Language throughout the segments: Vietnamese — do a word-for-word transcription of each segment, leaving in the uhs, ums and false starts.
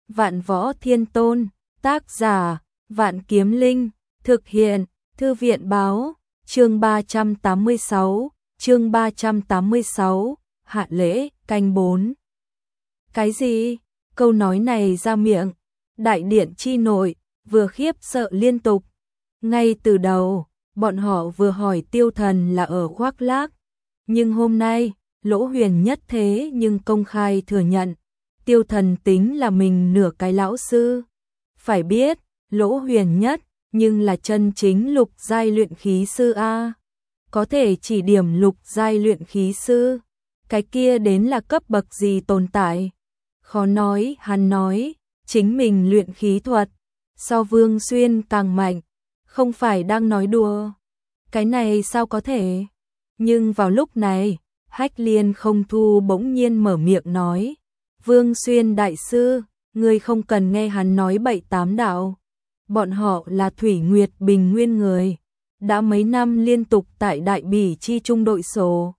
Vạn Võ Thiên Tôn, tác giả, Vạn Kiếm Linh, thực hiện, Thư viện báo, chương ba trăm tám mươi sáu, chương ba trăm tám mươi sáu, hạ lễ, canh bốn. Cái gì? Câu nói này ra miệng, đại điện chi nội, vừa khiếp sợ liên tục. Ngay từ đầu, bọn họ vừa hỏi Tiêu Thần là ở khoác lác, nhưng hôm nay, Lỗ Huyền Nhất thế nhưng công khai thừa nhận, Tiêu Thần tính là mình nửa cái lão sư. Phải biết, Lỗ Huyền Nhất, nhưng là chân chính lục giai luyện khí sư a, có thể chỉ điểm lục giai luyện khí sư, cái kia đến là cấp bậc gì tồn tại. Khó nói, hắn nói, chính mình luyện khí thuật, so Vương Xuyên càng mạnh, không phải đang nói đùa. Cái này sao có thể? Nhưng vào lúc này, Hách Liên Không Thu bỗng nhiên mở miệng nói, Vương Xuyên đại sư, ngươi không cần nghe hắn nói bậy tám đạo. Bọn họ là Thủy Nguyệt Bình Nguyên người, đã mấy năm liên tục tại Đại Bỉ chi trung đội sổ.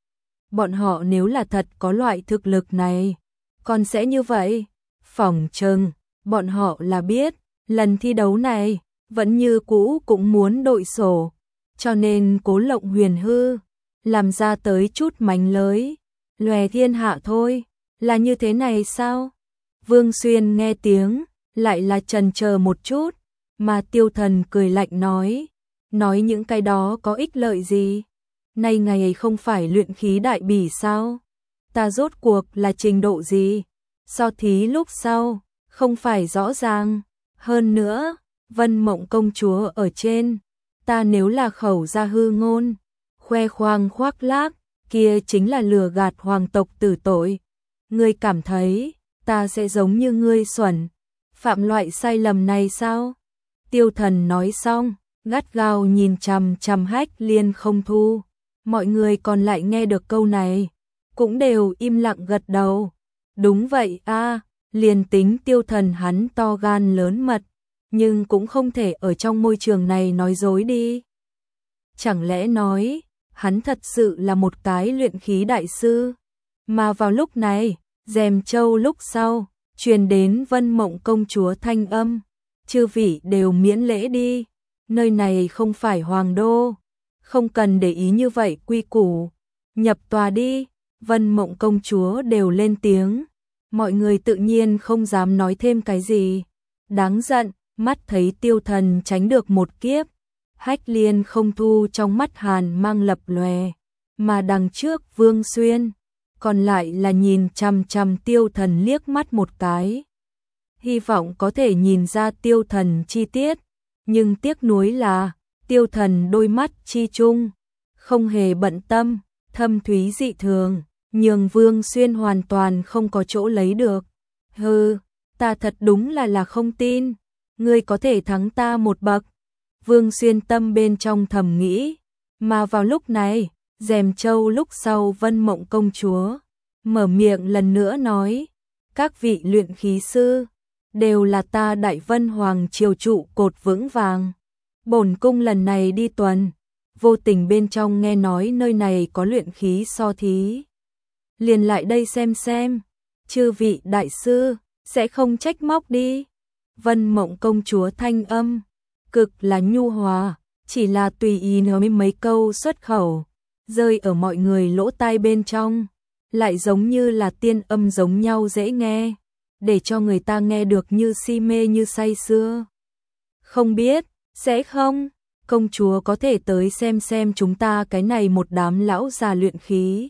Bọn họ nếu là thật có loại thực lực này, còn sẽ như vậy. Phỏng chừng, bọn họ là biết, lần thi đấu này, vẫn như cũ cũng muốn đội sổ, cho nên cố lộng huyền hư, làm ra tới chút mánh lới, lòe thiên hạ thôi, là như thế này sao? Vương Xuyên nghe tiếng, lại là chần chờ một chút, mà Tiêu Thần cười lạnh nói, nói những cái đó có ích lợi gì? Nay ngày không phải luyện khí đại bỉ sao? Ta rốt cuộc là trình độ gì? So thí lúc sau, không phải rõ ràng. Hơn nữa, Vân Mộng công chúa ở trên, ta nếu là khẩu ra hư ngôn, khoe khoang khoác lác, kia chính là lừa gạt hoàng tộc tử tội. Ngươi cảm thấy, ta sẽ giống như ngươi xuẩn, phạm loại sai lầm này sao? Tiêu Thần nói xong, gắt gao nhìn chằm chằm Hách Liên Không Thu. Mọi người còn lại nghe được câu này, cũng đều im lặng gật đầu. Đúng vậy a, liền tính Tiêu Thần hắn to gan lớn mật, nhưng cũng không thể ở trong môi trường này nói dối đi. Chẳng lẽ nói, hắn thật sự là một cái luyện khí đại sư? Mà vào lúc này, Dèm Châu lúc sau, truyền đến Vân Mộng công chúa thanh âm, chư vị đều miễn lễ đi, nơi này không phải hoàng đô, không cần để ý như vậy quy củ, nhập tòa đi. Vân Mộng công chúa đều lên tiếng, mọi người tự nhiên không dám nói thêm cái gì. Đáng giận, mắt thấy Tiêu Thần tránh được một kiếp, Hách Liên Không Thu trong mắt hàn mang lập lòe, mà đằng trước Vương Xuyên, còn lại là nhìn chằm chằm Tiêu Thần liếc mắt một cái. Hy vọng có thể nhìn ra Tiêu Thần chi tiết, nhưng tiếc nuối là, Tiêu Thần đôi mắt chi chung, không hề bận tâm, thâm thúy dị thường, nhường Vương Xuyên hoàn toàn không có chỗ lấy được. Hừ, ta thật đúng là là không tin, ngươi có thể thắng ta một bậc. Vương Xuyên tâm bên trong thầm nghĩ, mà vào lúc này, Dèm Châu lúc sau Vân Mộng công chúa, mở miệng lần nữa nói, các vị luyện khí sư, đều là ta Đại Vân Hoàng triều trụ cột vững vàng. Bổn cung lần này đi tuần, vô tình bên trong nghe nói nơi này có luyện khí so thí. Liền lại đây xem xem, chư vị đại sư, sẽ không trách móc đi. Vân Mộng công chúa thanh âm, cực là nhu hòa, chỉ là tùy ý nói mấy câu xuất khẩu, rơi ở mọi người lỗ tai bên trong, lại giống như là tiên âm giống nhau dễ nghe, để cho người ta nghe được như si mê như say sưa. Không biết, sẽ không, công chúa có thể tới xem xem chúng ta cái này một đám lão già luyện khí.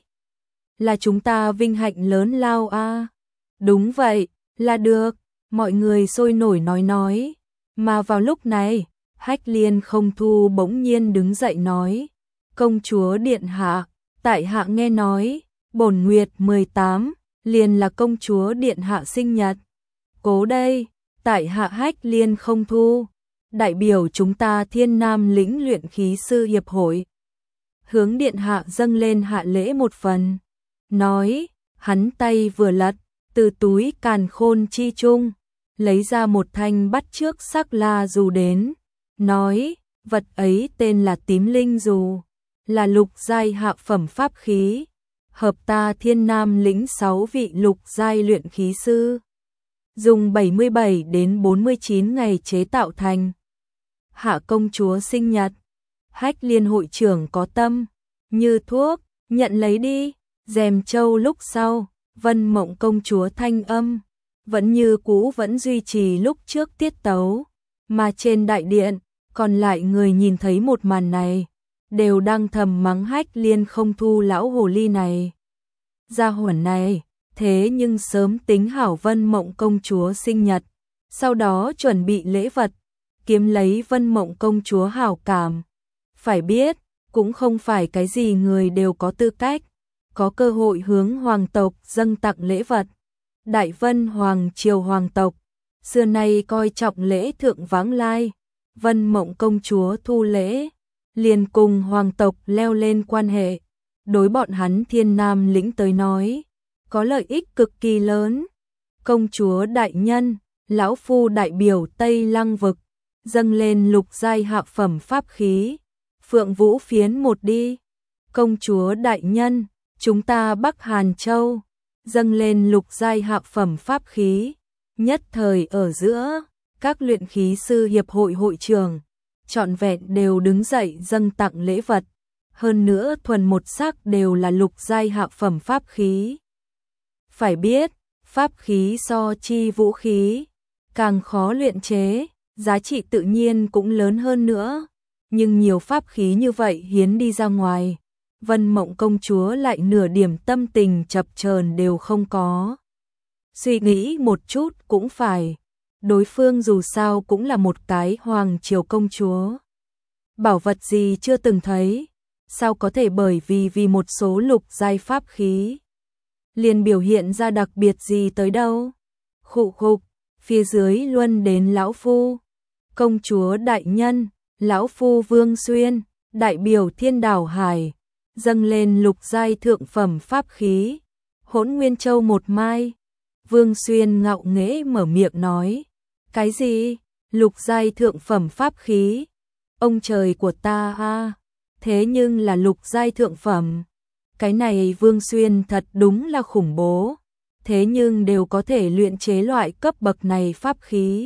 Là chúng ta vinh hạnh lớn lao a. À. Đúng vậy, là được, mọi người sôi nổi nói nói. Mà vào lúc này, Hách Liên Không Thu bỗng nhiên đứng dậy nói, công chúa điện hạ, tại hạ nghe nói, bổn nguyệt mười tám, liền là công chúa điện hạ sinh nhật. Cố đây, tại hạ Hách Liên Không Thu, đại biểu chúng ta Thiên Nam lĩnh luyện khí sư hiệp hội, hướng điện hạ dâng lên hạ lễ một phần. Nói, hắn tay vừa lật, từ túi càn khôn chi chung, lấy ra một thanh bắt trước sắc la dù đến, nói, vật ấy tên là tím linh dù, là lục giai hạ phẩm pháp khí, hợp ta Thiên Nam lĩnh sáu vị lục giai luyện khí sư. dùng bảy mươi bảy đến bốn mươi chín ngày chế tạo thành. Hạ công chúa sinh nhật, Hách Liên hội trưởng có tâm, như thuốc, nhận lấy đi. Rèm châu lúc sau, Vân Mộng công chúa thanh âm, vẫn như cũ vẫn duy trì lúc trước tiết tấu, mà trên đại điện, còn lại người nhìn thấy một màn này, đều đang thầm mắng Hách Liên không thu lão hồ ly này. Gia hỏa này, thế nhưng sớm tính hảo Vân Mộng công chúa sinh nhật, sau đó chuẩn bị lễ vật, kiếm lấy Vân Mộng công chúa hảo cảm. Phải biết, cũng không phải cái gì người đều có tư cách, có cơ hội hướng hoàng tộc dâng tặng lễ vật. Đại Vân Hoàng triều hoàng tộc, xưa nay coi trọng lễ thượng vãng lai, Vân Mộng công chúa thu lễ, liền cùng hoàng tộc leo lên quan hệ. Đối bọn hắn Thiên Nam lĩnh tới nói, có lợi ích cực kỳ lớn. Công chúa đại nhân, lão phu đại biểu Tây Lăng vực, dâng lên lục giai hạ phẩm pháp khí, Phượng Vũ phiến một đi. Công chúa đại nhân, chúng ta Bắc Hàn Châu, dâng lên lục giai hạ phẩm pháp khí. Nhất thời ở giữa, các luyện khí sư hiệp hội hội trưởng, trọn vẹn đều đứng dậy dâng tặng lễ vật. Hơn nữa thuần một sắc đều là lục giai hạ phẩm pháp khí. Phải biết, pháp khí so chi vũ khí, càng khó luyện chế, giá trị tự nhiên cũng lớn hơn nữa. Nhưng nhiều pháp khí như vậy hiến đi ra ngoài, Vân Mộng công chúa lại nửa điểm tâm tình chập chờn đều không có. Suy nghĩ một chút cũng phải, đối phương dù sao cũng là một cái hoàng triều công chúa. Bảo vật gì chưa từng thấy, sao có thể bởi vì vì một số lục giai pháp khí liền biểu hiện ra đặc biệt gì tới đâu. Khụ khục, phía dưới luân đến lão phu. Công chúa đại nhân, lão phu Vương Xuyên, đại biểu Thiên Đảo Hải, dâng lên lục giai thượng phẩm pháp khí, Hỗn Nguyên Châu một mai. Vương Xuyên ngạo nghễ mở miệng nói, cái gì? Lục giai thượng phẩm pháp khí? Ông trời của ta a, thế nhưng là lục giai thượng phẩm. Cái này Vương Xuyên thật đúng là khủng bố, thế nhưng đều có thể luyện chế loại cấp bậc này pháp khí.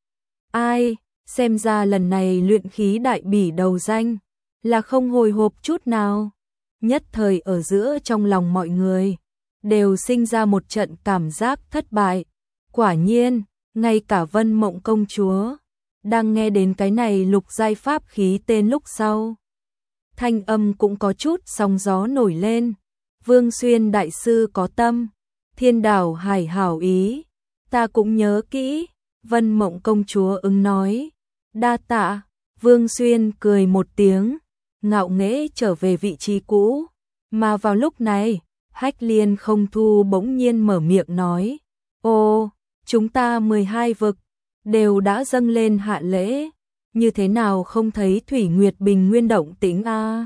Ai, xem ra lần này luyện khí đại bỉ đầu danh, là không hồi hộp chút nào. Nhất thời ở giữa trong lòng mọi người, đều sinh ra một trận cảm giác thất bại. Quả nhiên, ngay cả Vân Mộng công chúa, đang nghe đến cái này lục giai pháp khí tên lúc sau, thanh âm cũng có chút sóng gió nổi lên. Vương Xuyên đại sư có tâm, Thiên Đảo Hải hảo ý, ta cũng nhớ kỹ. Vân Mộng công chúa ứng nói, đa tạ. Vương Xuyên cười một tiếng, ngạo nghễ trở về vị trí cũ. Mà vào lúc này, Hách Liên không thu bỗng nhiên mở miệng nói, ô, chúng ta mười hai vực, đều đã dâng lên hạ lễ, như thế nào không thấy Thủy Nguyệt Bình Nguyên động tĩnh a?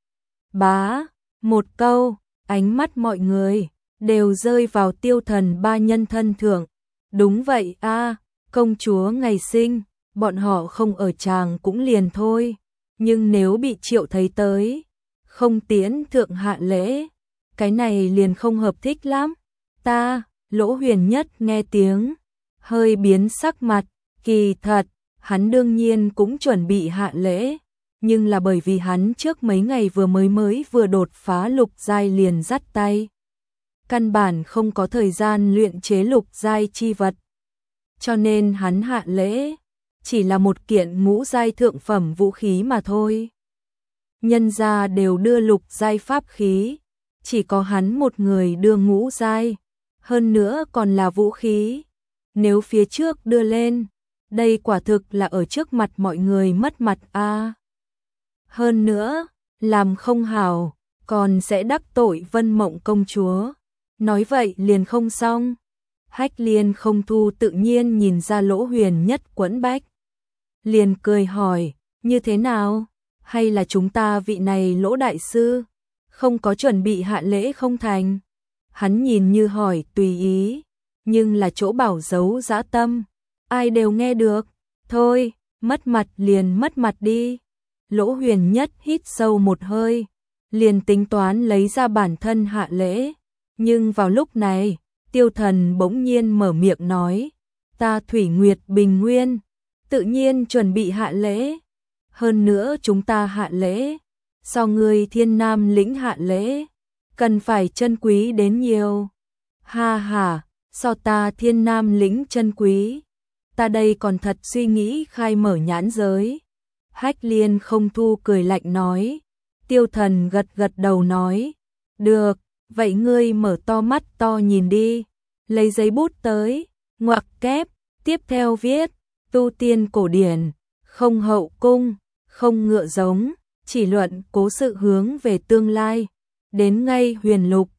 Bá, một câu, ánh mắt mọi người đều rơi vào Tiêu Thần ba nhân thân thượng. Đúng vậy a, công chúa ngày sinh, bọn họ không ở tràng cũng liền thôi, nhưng nếu bị Triệu thấy tới, không tiến thượng hạ lễ, cái này liền không hợp thích lắm. Ta, Lỗ Huyền Nhất nghe tiếng, hơi biến sắc mặt, kỳ thật, hắn đương nhiên cũng chuẩn bị hạ lễ, nhưng là bởi vì hắn trước mấy ngày vừa mới mới vừa đột phá lục giai liền dắt tay, căn bản không có thời gian luyện chế lục giai chi vật, cho nên hắn hạ lễ chỉ là một kiện ngũ giai thượng phẩm vũ khí mà thôi. Nhân gia đều đưa lục giai pháp khí, chỉ có hắn một người đưa ngũ giai, hơn nữa còn là vũ khí. Nếu phía trước đưa lên, đây quả thực là ở trước mặt mọi người mất mặt a. Hơn nữa, làm không hảo, còn sẽ đắc tội Vân Mộng công chúa. Nói vậy liền không xong. Hách Liên không thu tự nhiên nhìn ra Lỗ Huyền Nhất quẫn bách, liền cười hỏi, như thế nào? Hay là chúng ta vị này Lỗ đại sư không có chuẩn bị hạ lễ không thành? Hắn nhìn như hỏi tùy ý, nhưng là chỗ bảo giấu dã tâm, ai đều nghe được. Thôi, mất mặt liền mất mặt đi. Lỗ Huyền Nhất hít sâu một hơi, liền tính toán lấy ra bản thân hạ lễ. Nhưng vào lúc này, Tiêu Thần bỗng nhiên mở miệng nói, ta Thủy Nguyệt Bình Nguyên, tự nhiên chuẩn bị hạ lễ. Hơn nữa chúng ta hạ lễ, so ngươi Thiên Nam lĩnh hạ lễ, cần phải chân quý đến nhiều. Ha ha, so ta Thiên Nam lĩnh chân quý, ta đây còn thật suy nghĩ khai mở nhãn giới. Hách Liên không thu cười lạnh nói. Tiêu Thần gật gật đầu nói, được, vậy ngươi mở to mắt to nhìn đi. Lấy giấy bút tới, ngoặc kép, tiếp theo viết, tu tiên cổ điển, không hậu cung, không ngựa giống, chỉ luận cố sự hướng về tương lai, đến ngay huyền lục,